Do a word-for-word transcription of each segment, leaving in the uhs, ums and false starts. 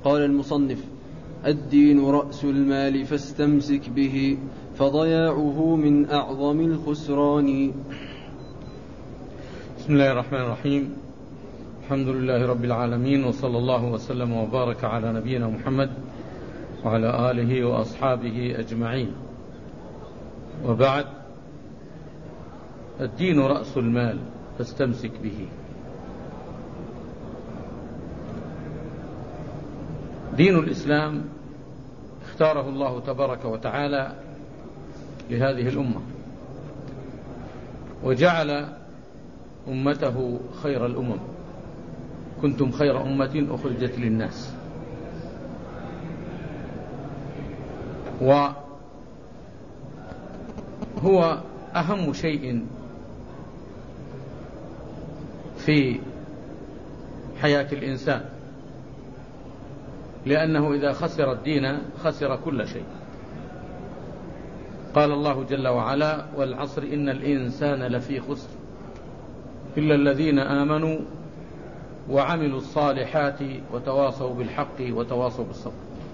قال المصنف: الدين رأس المال فاستمسك به، فضياعه من أعظم الخسران. بسم الله الرحمن الرحيم. الحمد لله رب العالمين، وصلى الله وسلم وبارك على نبينا محمد وعلى آله وأصحابه أجمعين، وبعد. الدين رأس المال فاستمسك به. دين الإسلام اختاره الله تبارك وتعالى لهذه الأمة، وجعل أمته خير الأمم. كنتم خير أمة أخرجت للناس. وهو أهم شيء في حياة الإنسان، لأنه إذا خسر الدين خسر كل شيء. قال الله جل وعلا: والعصر إن الإنسان لفي خسر إلا الذين آمنوا وعملوا الصالحات وتواصوا بالحق وتواصوا بالصبر.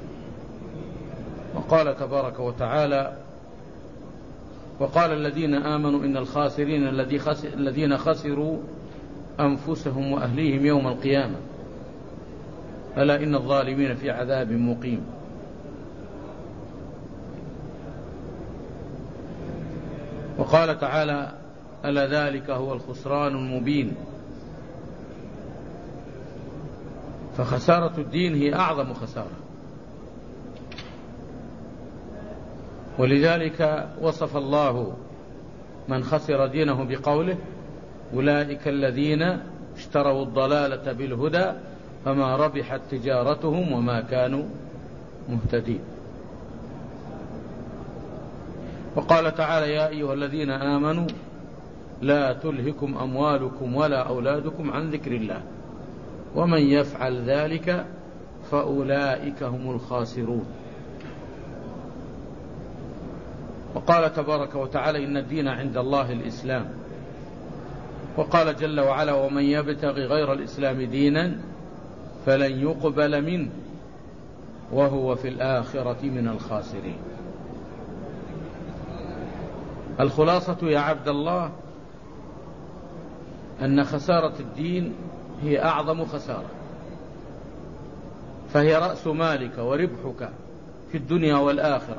وقال تبارك وتعالى: وقال الذين آمنوا إن الخاسرين الذين خسروا أنفسهم وأهليهم يوم القيامة ألا إن الظالمين في عذاب مقيم. وقال تعالى: ألا ذلك هو الخسران المبين. فخسارة الدين هي أعظم خسارة، ولذلك وصف الله من خسر دينه بقوله: أولئك الذين اشتروا الضلالة بالهدى فما ربحت تجارتهم وما كانوا مهتدين. وقال تعالى: يا أيها الذين آمنوا لا تلهكم أموالكم ولا أولادكم عن ذكر الله ومن يفعل ذلك فأولئك هم الخاسرون. وقال تبارك وتعالى: إن الدين عند الله الإسلام. وقال جل وعلا: ومن يبتغي غير الإسلام دينا فلن يقبل منه وهو في الآخرة من الخاسرين. الخلاصة يا عبد الله أن خسارة الدين هي أعظم خسارة، فهي رأس مالك وربحك في الدنيا والآخرة.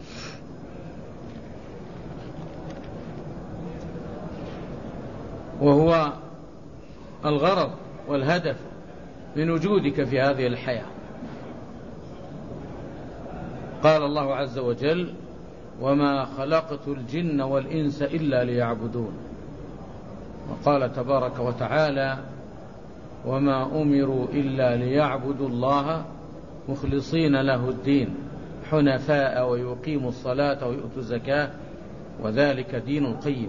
وهو الغرض والهدف من وجودك في هذه الحياة. قال الله عز وجل: وما خلقت الجن والإنس إلا ليعبدون. وقال تبارك وتعالى: وما أمروا إلا ليعبدوا الله مخلصين له الدين حنفاء ويقيموا الصلاة ويؤتوا الزكاة وذلك دين القيم.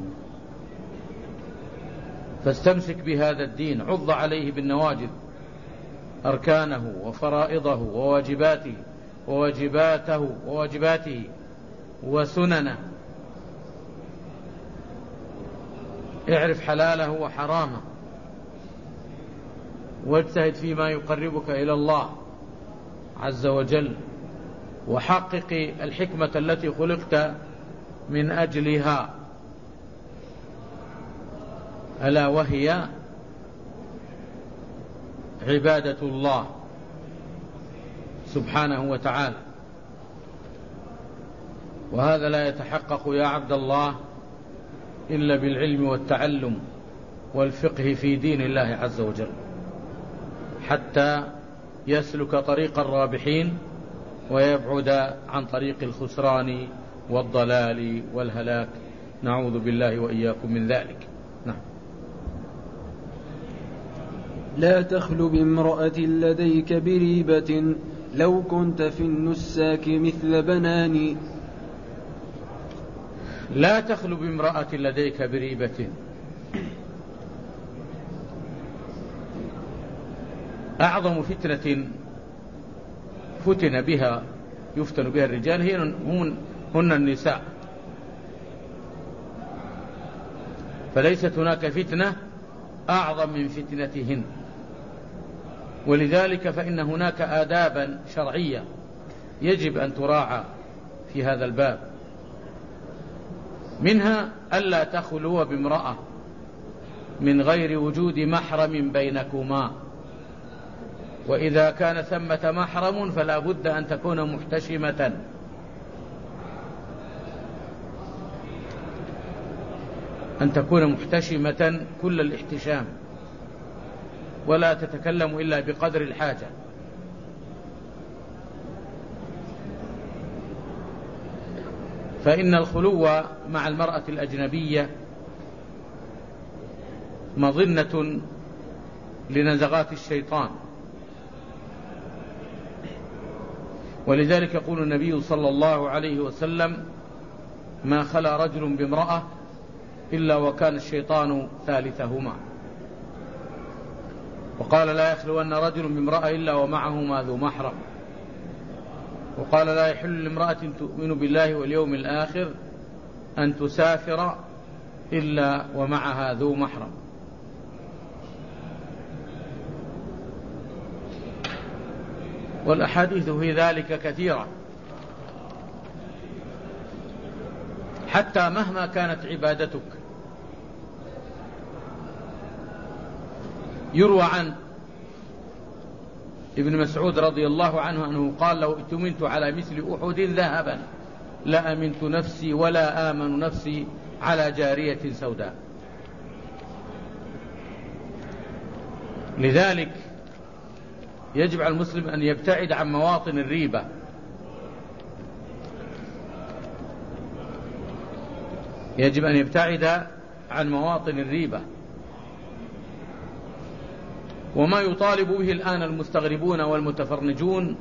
فاستمسك بهذا الدين، عض عليه بالنواجذ أركانه وفرائضه وواجباته وواجباته وواجباته وسننه. اعرف حلاله وحرامه، واجتهد فيما يقربك إلى الله عز وجل، وحقق الحكمة التي خلقت من أجلها، ألا وهي عبادة الله سبحانه وتعالى. وهذا لا يتحقق يا عبد الله إلا بالعلم والتعلم والفقه في دين الله عز وجل، حتى يسلك طريق الرابحين ويبعد عن طريق الخسران والضلال والهلاك. نعوذ بالله وإياكم من ذلك. نعم. لا تخل بامرأة لديك بريبة لو كنت في النساك مثل بناني. لا تخل بامرأة لديك بريبة. أعظم فتنة فتن بها يفتن بها الرجال هي هن النساء، فليست هناك فتنة أعظم من فتنتهن. ولذلك فإن هناك آدابا شرعية يجب أن تراعى في هذا الباب، منها ألا تخلو بامرأة من غير وجود محرم بينكما، وإذا كان ثمة محرم فلا بد أن تكون محتشمة، أن تكون محتشمة كل الاحتشام، ولا تتكلم إلا بقدر الحاجة. فإن الخلو مع المرأة الأجنبية مظنة لنزغات الشيطان، ولذلك يقول النبي صلى الله عليه وسلم: ما خلا رجل بامرأة إلا وكان الشيطان ثالثهما. وقال: لا يخلون رجل بامرأة إلا ومعهما ذو محرم. وقال: لا يحل لامرأة تؤمن بالله واليوم الآخر أن تسافر إلا ومعها ذو محرم. والأحاديث في ذلك كثيرة، حتى مهما كانت عبادتك. يروى عن ابن مسعود رضي الله عنه أنه قال: لو ائتمنت على مثل أحد ذهبا لأمنت نفسي ولا آمن نفسي على جارية سوداء. لذلك يجب على المسلم أن يبتعد عن مواطن الريبة، يجب أن يبتعد عن مواطن الريبة. وما يطالب به الآن المستغربون والمتفرنجون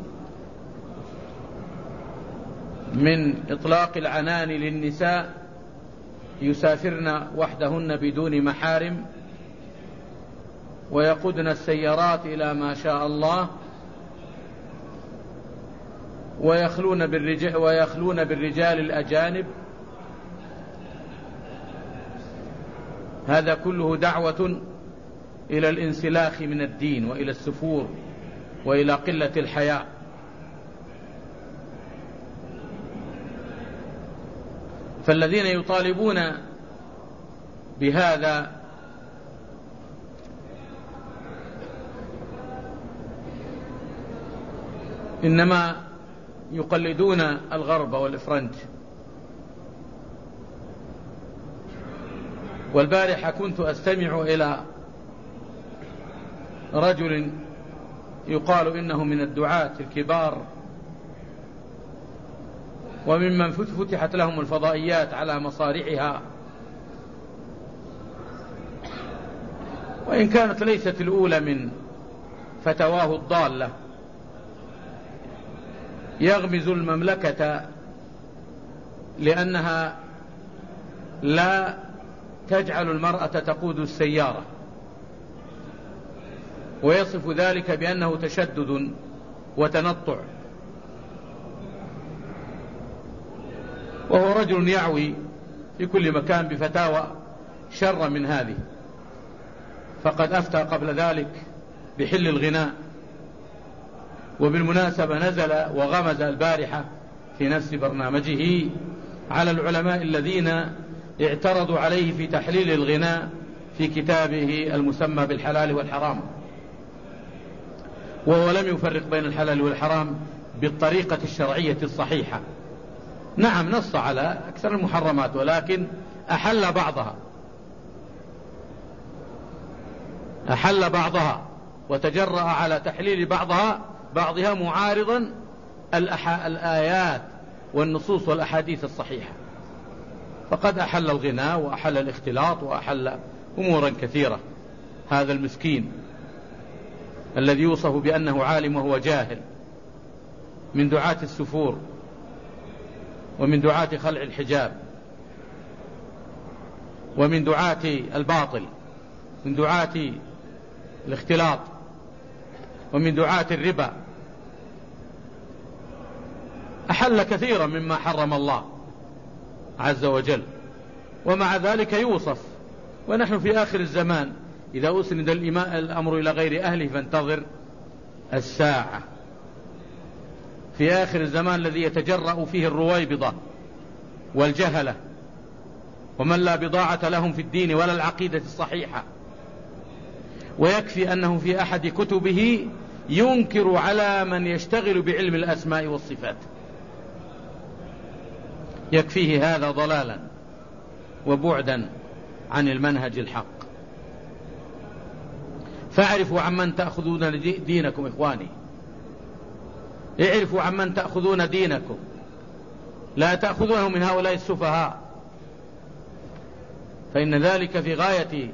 من إطلاق العنان للنساء يسافرن وحدهن بدون محارم ويقودن السيارات إلى ما شاء الله ويخلون بالرجال, ويخلون بالرجال الأجانب، هذا كله دعوة إلى الانسلاخ من الدين وإلى السفور وإلى قلة الحياء. فالذين يطالبون بهذا إنما يقلدون الغرب والإفرنج. والبارحة كنت أستمع إلى رجل يقال إنه من الدعاة الكبار وممن فتحت لهم الفضائيات على مصارعها، وإن كانت ليست الأولى من فتواه الضالة، يغمز المملكة لأنها لا تجعل المرأة تقود السيارة، ويصف ذلك بأنه تشدد وتنطع، وهو رجل يعوي في كل مكان بفتاوى شر من هذه. فقد أفتى قبل ذلك بحل الغناء، وبالمناسبة نزل وغمز البارحة في نفس برنامجه على العلماء الذين اعترضوا عليه في تحليل الغناء في كتابه المسمى بالحلال والحرام، وهو لم يفرق بين الحلال والحرام بالطريقة الشرعية الصحيحة. نعم نص على أكثر المحرمات، ولكن أحل بعضها أحل بعضها وتجرأ على تحليل بعضها بعضها معارضا الآيات والنصوص والأحاديث الصحيحة. فقد أحل الغناء وأحل الاختلاط وأحل أمورا كثيرة. هذا المسكين الذي يوصف بأنه عالم وهو جاهل، من دعاة السفور ومن دعاة خلع الحجاب ومن دعاة الباطل، من دعاة الاختلاط ومن دعاة الربا، أحل كثيرا مما حرم الله عز وجل، ومع ذلك يوصف. ونحن في آخر الزمان إذا أسند الأمر إلى غير أهله فانتظر الساعة في آخر الزمان الذي يتجرأ فيه الرويبضة والجهلة ومن لا بضاعة لهم في الدين ولا العقيدة الصحيحة، ويكفي أنه في أحد كتبه ينكر على من يشتغل بعلم الأسماء والصفات، يكفيه هذا ضلالا وبعدا عن المنهج الحق. فاعرفوا عمن تأخذون دينكم إخواني، اعرفوا عمن تأخذون دينكم، لا تأخذونه من هؤلاء السفهاء، فإن ذلك في غاية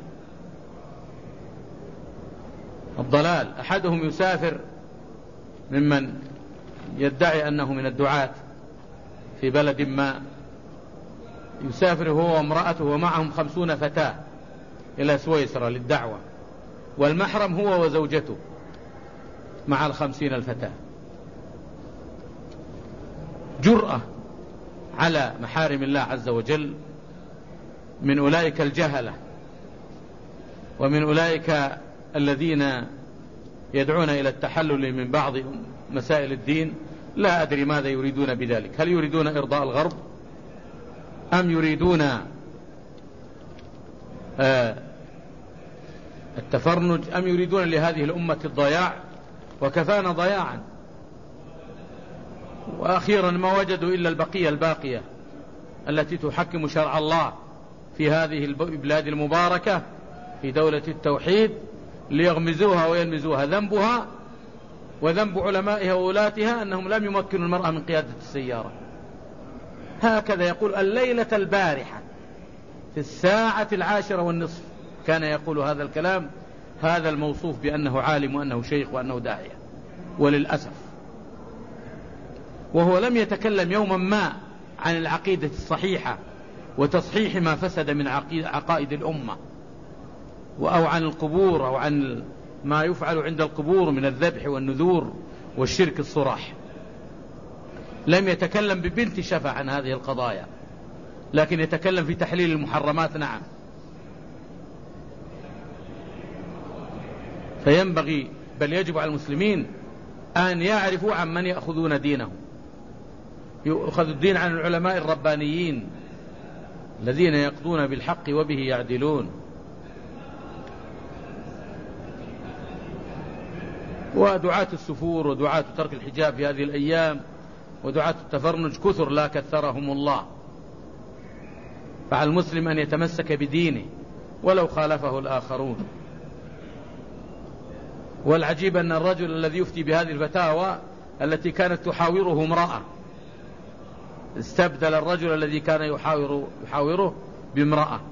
الضلال. أحدهم يسافر ممن يدعي أنه من الدعاة في بلد ما، يسافر هو وامرأته ومعهم خمسون فتاة إلى سويسرا للدعوة، والمحرم هو وزوجته مع الخمسين الفتاة. جرأة على محارم الله عز وجل من أولئك الجهلة ومن أولئك الذين يدعون إلى التحلل من بعض مسائل الدين. لا أدري ماذا يريدون بذلك، هل يريدون إرضاء الغرب أم يريدون آه التفرنج أم يريدون لهذه الأمة الضياع؟ وكفانا ضياعا. وأخيرا ما وجدوا إلا البقية الباقية التي تحكم شرع الله في هذه البلاد المباركة في دولة التوحيد ليغمزوها ويلمزوها. ذنبها وذنب علمائها وولاتها أنهم لم يمكنوا المرأة من قيادة السيارة. هكذا يقول الليلة البارحة في الساعة العاشرة والنصف كان يقول هذا الكلام هذا الموصوف بأنه عالم وأنه شيخ وأنه داعية، وللأسف وهو لم يتكلم يوما ما عن العقيدة الصحيحة وتصحيح ما فسد من عقائد الأمة، أو عن القبور، أو عن ما يفعل عند القبور من الذبح والنذور والشرك الصراح. لم يتكلم ببنت شفا عن هذه القضايا، لكن يتكلم في تحليل المحرمات. نعم، فينبغي بل يجب على المسلمين أن يعرفوا عن من يأخذون دينهم. يؤخذ الدين عن العلماء الربانيين الذين يقضون بالحق وبه يعدلون. ودعاة السفور ودعاة ترك الحجاب في هذه الأيام ودعاة التفرنج كثر لا كثرهم الله. فعلى المسلم أن يتمسك بدينه ولو خالفه الآخرون. والعجيب أن الرجل الذي يفتي بهذه الفتاوى التي كانت تحاوره امرأة استبدل الرجل الذي كان يحاور يحاوره بامرأة،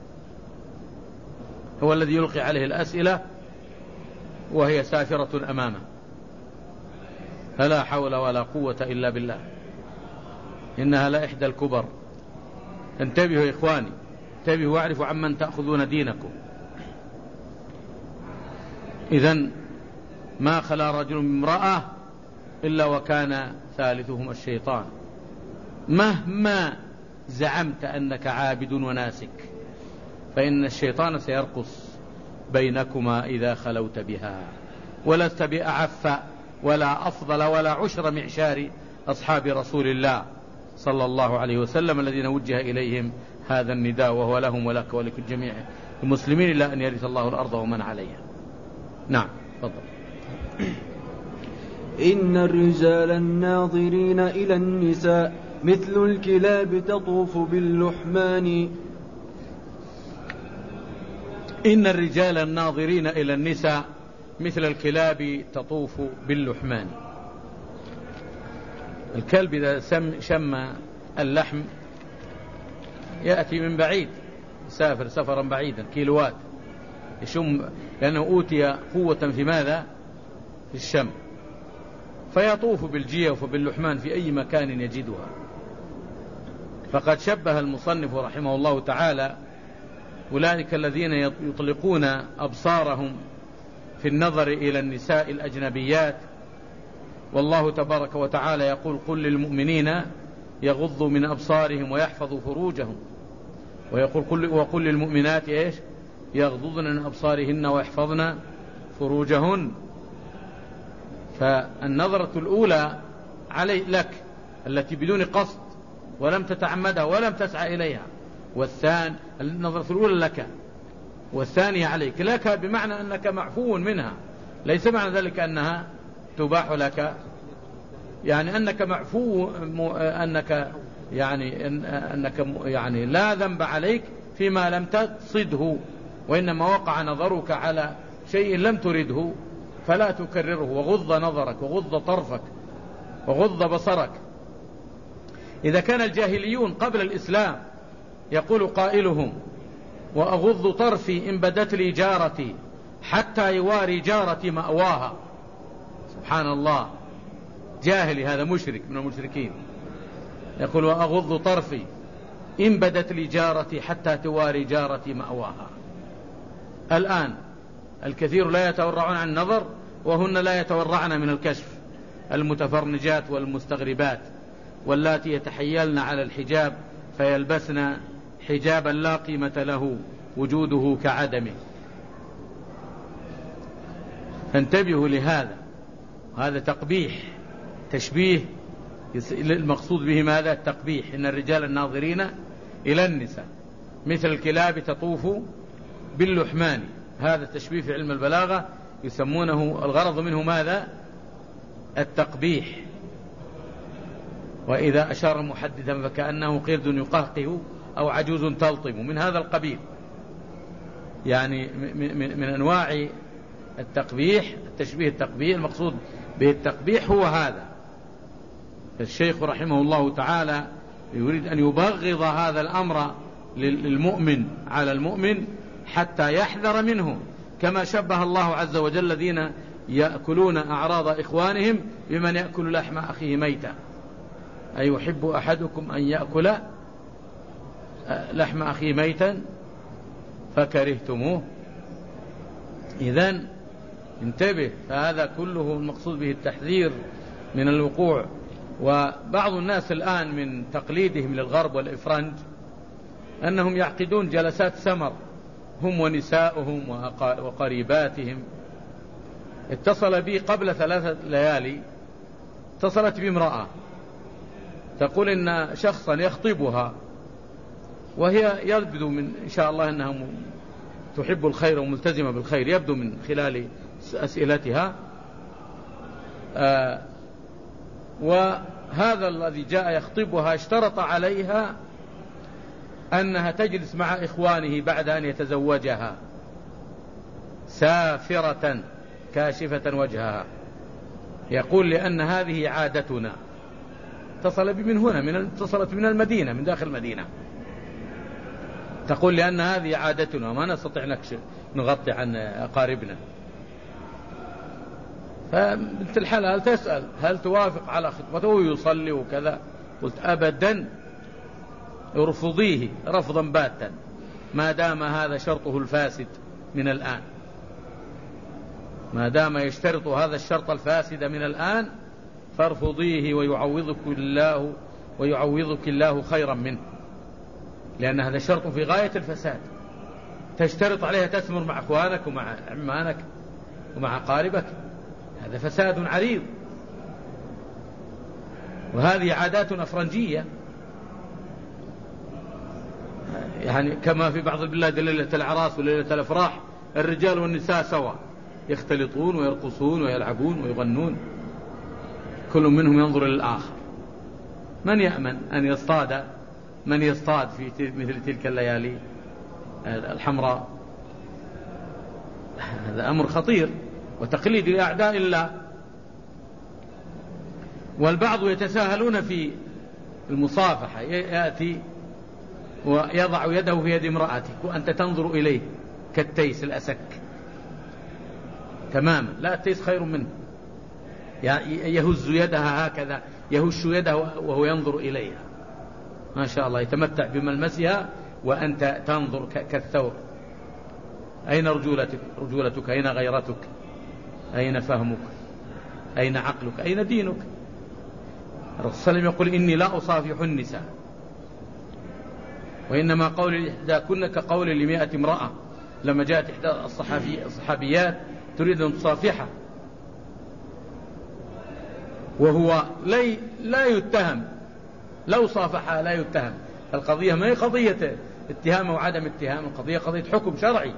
هو الذي يلقي عليه الأسئلة وهي سافرة أمامه. فلا حول ولا قوة إلا بالله، إنها لا إحدى الكبر. انتبهوا يا إخواني، انتبهوا واعرفوا عمن تأخذون دينكم. إذن ما خلا رجل من امرأة إلا وكان ثالثهما الشيطان. مهما زعمت أنك عابد وناسك فإن الشيطان سيرقص بينكما إذا خلوت بها، ولست بأعف ولا أفضل ولا عشر معشار أصحاب رسول الله صلى الله عليه وسلم الذين وجه إليهم هذا النداء، وهو لهم ولك ولكل جميع المسلمين إلا أن يرث الله الأرض ومن عليها. نعم، تفضل. إن الرجال الناظرين إلى النساء مثل الكلاب تطوف باللحمان. إن الرجال الناظرين إلى النساء مثل الكلاب تطوف باللحمان. الكلب إذا شم اللحم يأتي من بعيد، يسافر سفرا بعيدا كيلوات يشم، لأنه أوتي قوة في ماذا؟ في الشم، فيطوف بالجيف وباللحمان في أي مكان يجدها. فقد شبه المصنف رحمه الله تعالى أولئك الذين يطلقون أبصارهم في النظر إلى النساء الأجنبيات، والله تبارك وتعالى يقول قل للمؤمنين يغضوا من أبصارهم ويحفظوا فروجهم، ويقول قل وقل للمؤمنات إيش؟ يغضضن من أبصارهن ويحفظن فروجهن. فالنظرة الأولى علي لك التي بدون قصد ولم تتعمدها ولم تسعى إليها، والثاني النظرة الأولى لك والثانية عليك. لك بمعنى أنك معفو منها، ليس معنى ذلك أنها تباح لك، يعني أنك معفو، أنك يعني أنك يعني لا ذنب عليك فيما لم تصده، وإنما وقع نظرك على شيء لم ترده فلا تكرره، وغض نظرك وغض طرفك وغض بصرك. إذا كان الجاهليون قبل الإسلام يقول قائلهم: وأغض طرفي إن بدت لي جارتي حتى يواري جارتي مأواها. سبحان الله، جاهلي هذا، مشرك من المشركين، يقول: وأغض طرفي إن بدت لي جارتي حتى تواري جارتي مأواها. الآن الكثير لا يتورعون عن النظر، وهن لا يتورعن من الكشف، المتفرنجات والمستغربات، واللاتي يتحيلن على الحجاب فيلبسن حجابا لا قيمة له وجوده كعدمه. فانتبهوا لهذا، هذا تقبيح، تشبيه، المقصود به ماذا؟ التقبيح. إن الرجال الناظرين إلى النساء مثل الكلاب تطوف باللحمان. هذا التشبيه في علم البلاغة يسمونه، الغرض منه ماذا؟ التقبيح. وإذا أشار محدثا فكأنه قرد يقهقه أو عجوز تلطم، من هذا القبيل، يعني من أنواع التقبيح، التشبيه التقبيح. المقصود به التقبيح هو هذا. الشيخ رحمه الله تعالى يريد أن يبغض هذا الأمر للمؤمن على المؤمن حتى يحذر منه، كما شبه الله عز وجل الذين يأكلون أعراض إخوانهم بمن يأكل لحم أخيه ميتا. أي يحب أحدكم أن يأكل لحم أخيه ميتا فكرهتموه. إذن انتبه، فهذا كله المقصود به التحذير من الوقوع. وبعض الناس الآن من تقليدهم للغرب والإفرنج أنهم يعقدون جلسات سمر هم ونساؤهم وقريباتهم. اتصل بي قبل ثلاثة ليالي، اتصلت بامرأة تقول إن شخصا يخطبها، وهي يبدو من إن شاء الله أنها تحب الخير وملتزمة بالخير، يبدو من خلال أسئلتها. آه وهذا الذي جاء يخطبها اشترط عليها أنها تجلس مع إخوانه بعد أن يتزوجها سافرة كاشفة وجهها. يقول: لأن هذه عادتنا. اتصل بي من هنا، من اتصلت من المدينة، من داخل المدينة، تقول: لأن هذه عادتنا وما نستطيع نغطي عن أقاربنا. فبنت الحلال تسأل: هل توافق على خطبته ويصلي وكذا؟ قلت: أبدا، ارفضيه رفضا باتا ما دام هذا شرطه الفاسد من الآن، ما دام يشترط هذا الشرط الفاسد من الآن فارفضيه ويعوضك الله ويعوضك الله خيرا منه، لأن هذا شرط في غاية الفساد. تشترط عليها تثمر مع أخوانك ومع عمانك ومع قاربك، هذا فساد عريض. وهذه عادات أفرنجية، يعني كما في بعض البلاد ليلة العراس وليلة الأفراح الرجال والنساء سوا، يختلطون ويرقصون ويلعبون ويغنون، كل منهم ينظر للآخر. من يأمن أن يصطاد من يصطاد في مثل تلك الليالي الحمراء؟ هذا أمر خطير وتقليد لأعداء الله. والبعض يتساهلون في المصافحة، يأتي ويضع يده في يد امرأتك وأنت تنظر إليه كالتيس الأسك تماما. لا، التيس خير منه، يهز يدها هكذا، يهش يده وهو ينظر إليها، ما شاء الله، يتمتع بملمسها وأنت تنظر كالثور. أين رجولتك؟ رجولتك أين غيرتك؟ أين فهمك؟ أين عقلك؟ أين دينك؟ الرسول صلى الله عليه وسلم يقول: إني لا أصافح النساء، وإنما قولي إحداكن كقول لمئة امرأة. لما جاءت إحدى الصحابيات تريد أن تصافحها وهو لا يتهم، لو صافحها لا يتهم. القضية ما هي قضية اتهام وعدم اتهام، القضية قضية حكم شرعي.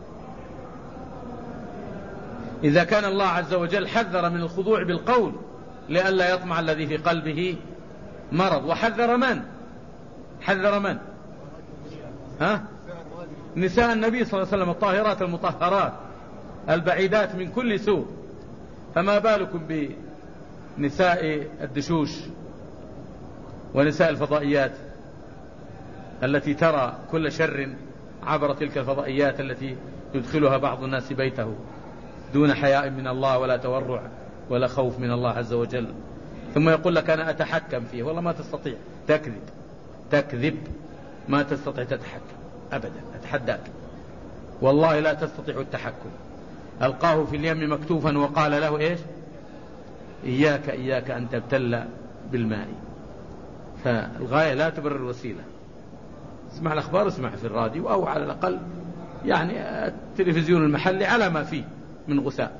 إذا كان الله عز وجل حذر من الخضوع بالقول لئلا يطمع الذي في قلبه مرض، وحذر من؟ حذر من؟ ها؟ نساء النبي صلى الله عليه وسلم الطاهرات المطهرات البعيدات من كل سوء، فما بالكم بنساء الدشوش ونساء الفضائيات التي ترى كل شر عبر تلك الفضائيات التي يدخلها بعض الناس بيته دون حياء من الله ولا تورع ولا خوف من الله عز وجل، ثم يقول لك أنا أتحكم فيه. والله ما تستطيع، تكذب تكذب، ما تستطيع تتحكم أبدا، أتحداك والله لا تستطيع التحكم. ألقاه في اليم مكتوفا وقال له إيش؟ إياك إياك أن تبتل بالماء. فالغاية لا تبرر الوسيلة. اسمع الأخبار، اسمع في الراديو، أو على الأقل يعني التلفزيون المحلي على ما فيه من غثاء.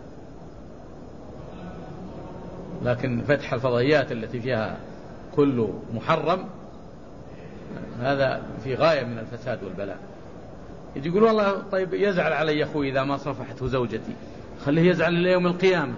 لكن فتح الفضائيات التي فيها كل محرم هذا في غاية من الفساد والبلاء. يجي يقول والله طيب يزعل علي أخوي إذا ما صفحته زوجتي، خليه يزعل إلى يوم القيامة.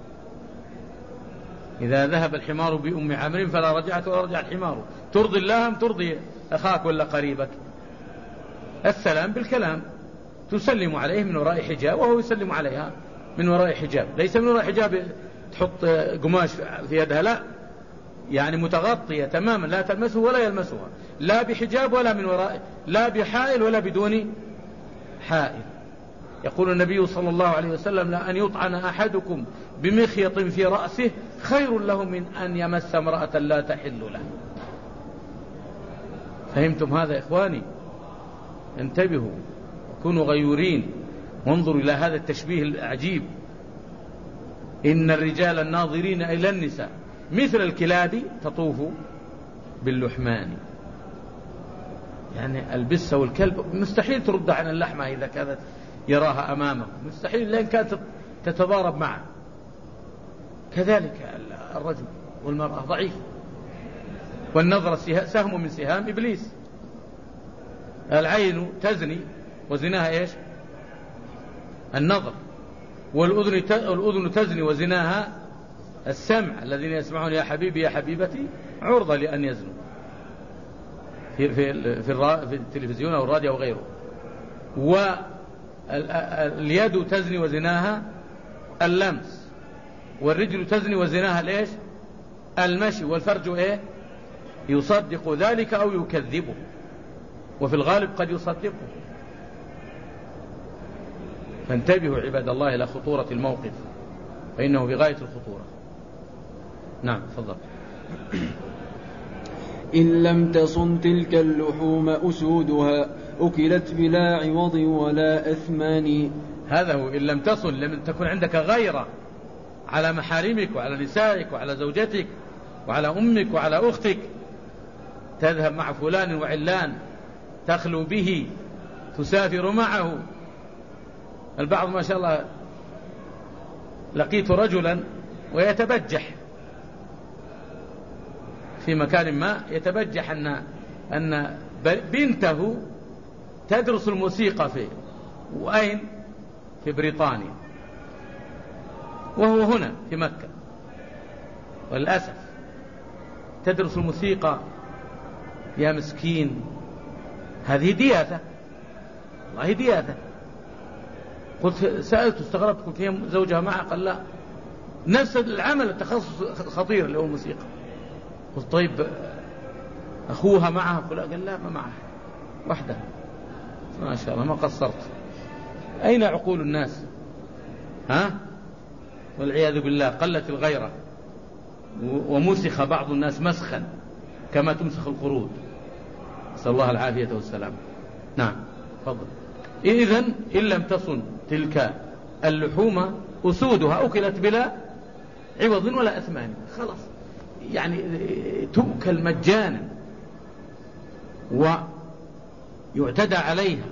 إذا ذهب الحمار بأم عمرو فلا رجعت ولا رجع الحمار. ترضي الله أم ترضي أخاك ولا قريبك؟ السلام بالكلام، تسلم عليه من وراء حجاب وهو يسلم عليها من وراء حجاب، ليس من وراء حجاب تحط قماش في يدها، لا، يعني متغطية تماما لا تلمسه ولا يلمسها، لا بحجاب ولا من وراء، لا بحائل ولا بدون حائل. يقول النبي صلى الله عليه وسلم لا أن يطعن أحدكم بمخيط في رأسه خير له من أن يمس امرأة لا تحل له. فهمتم هذا إخواني؟ انتبهوا وكونوا غيورين، وانظروا إلى هذا التشبيه العجيب. إن الرجال الناظرين إلى النساء مثل الكلاب تطوف باللحمان. يعني البسة والكلب مستحيل ترد عن اللحمة إذا كانت يراها أمامه، مستحيل لأن كانت تتضارب معه. كذلك الرجل والمرأة ضعيف، والنظرة سهم من سهام إبليس. العين تزني وزناها إيش؟ النظر. والأذن تزني وزناها السمع. الذين يسمعون يا حبيبي يا حبيبتي عرضة لأن يزنوا في, في, في, في التلفزيون أو الراديو أو غيره. واليد تزني وزناها اللمس، والرجل تزني وزناها الإيش؟ المشي. والفرج إيه؟ يصدق ذلك أو يكذبه، وفي الغالب قد يصدقه. فانتبهوا عباد الله إلى خطورة الموقف، فإنه بغاية الخطورة. نعم تفضل. إن لم تصن تلك اللحوم أسودها أكلت بلا عوض ولا أثمان. هذا هو إن لم تصن، لم تكن عندك غيرة على محارمك وعلى نسائك وعلى زوجتك وعلى أمك وعلى أختك، تذهب مع فلان وعلان، تخلو به، تسافر معه. البعض ما شاء الله لقيت رجلا ويتبجح في مكان ما، يتبجح أن أن بنته تدرس الموسيقى فيه، وأين؟ في بريطانيا، وهو هنا في مكة. وللأسف تدرس الموسيقى. يا مسكين، هذه دياثة، والله دياثة. قلت سألت استغربت، قلت هي زوجها معها؟ قال لا، نفس العمل التخصص خطير اللي هو الموسيقى. قلت طيب أخوها معها؟ قال لا ما معها، وحدها. ما شاء الله ما قصرت. أين عقول الناس؟ ها؟ والعياذ بالله قلت الغيرة، ومسخ بعض الناس مسخا كما تمسخ القرود، نسأل الله العافية والسلام. نعم تفضل. إذن إن لم تصن تلك اللحوم أسودها أكلت بلا عوض ولا أثمان. خلاص يعني تؤكل مجانا ويعتدى عليها.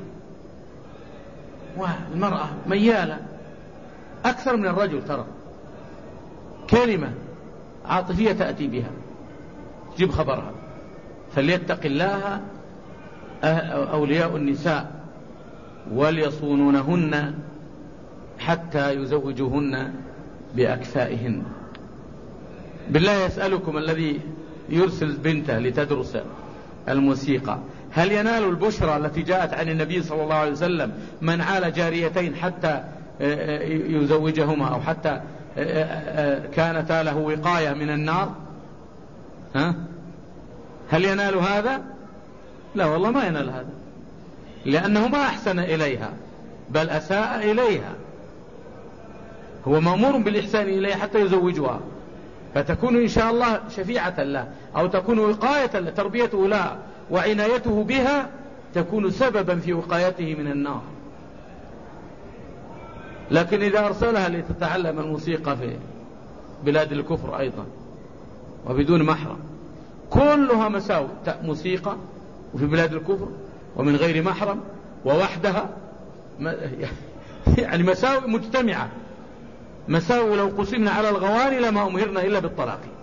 والمرأة ميالة أكثر من الرجل، ترى كلمة عاطفية تأتي بها، تجيب خبرها. فليتق الله أولياء النساء وليصونونهن حتى يزوجوهن بأكفائهن. بالله يسألكم الذي يرسل بنته لتدرس الموسيقى، هل ينال البشرى التي جاءت عن النبي صلى الله عليه وسلم من عال جاريتين حتى يزوجهما أو حتى كانتا له وقاية من النار؟ ها؟ هل ينال هذا؟ لا والله ما ينال هذا، لأنه ما أحسن إليها بل أساء إليها. هو مأمور بالإحسان إليها حتى يزوجها، فتكون إن شاء الله شفيعة له، أو تكون وقاية له، تربيته لها وعنايته بها تكون سببا في وقايته من النار. لكن إذا أرسلها لتتعلم الموسيقى في بلاد الكفر أيضا وبدون محرم، كلها مساوئ، موسيقى وفي بلاد الكفر ومن غير محرم ووحدها، يعني مساوئ مجتمعة، مساوئ لو قسمنا على الغواني لما أمهرنا إلا بالطلاق.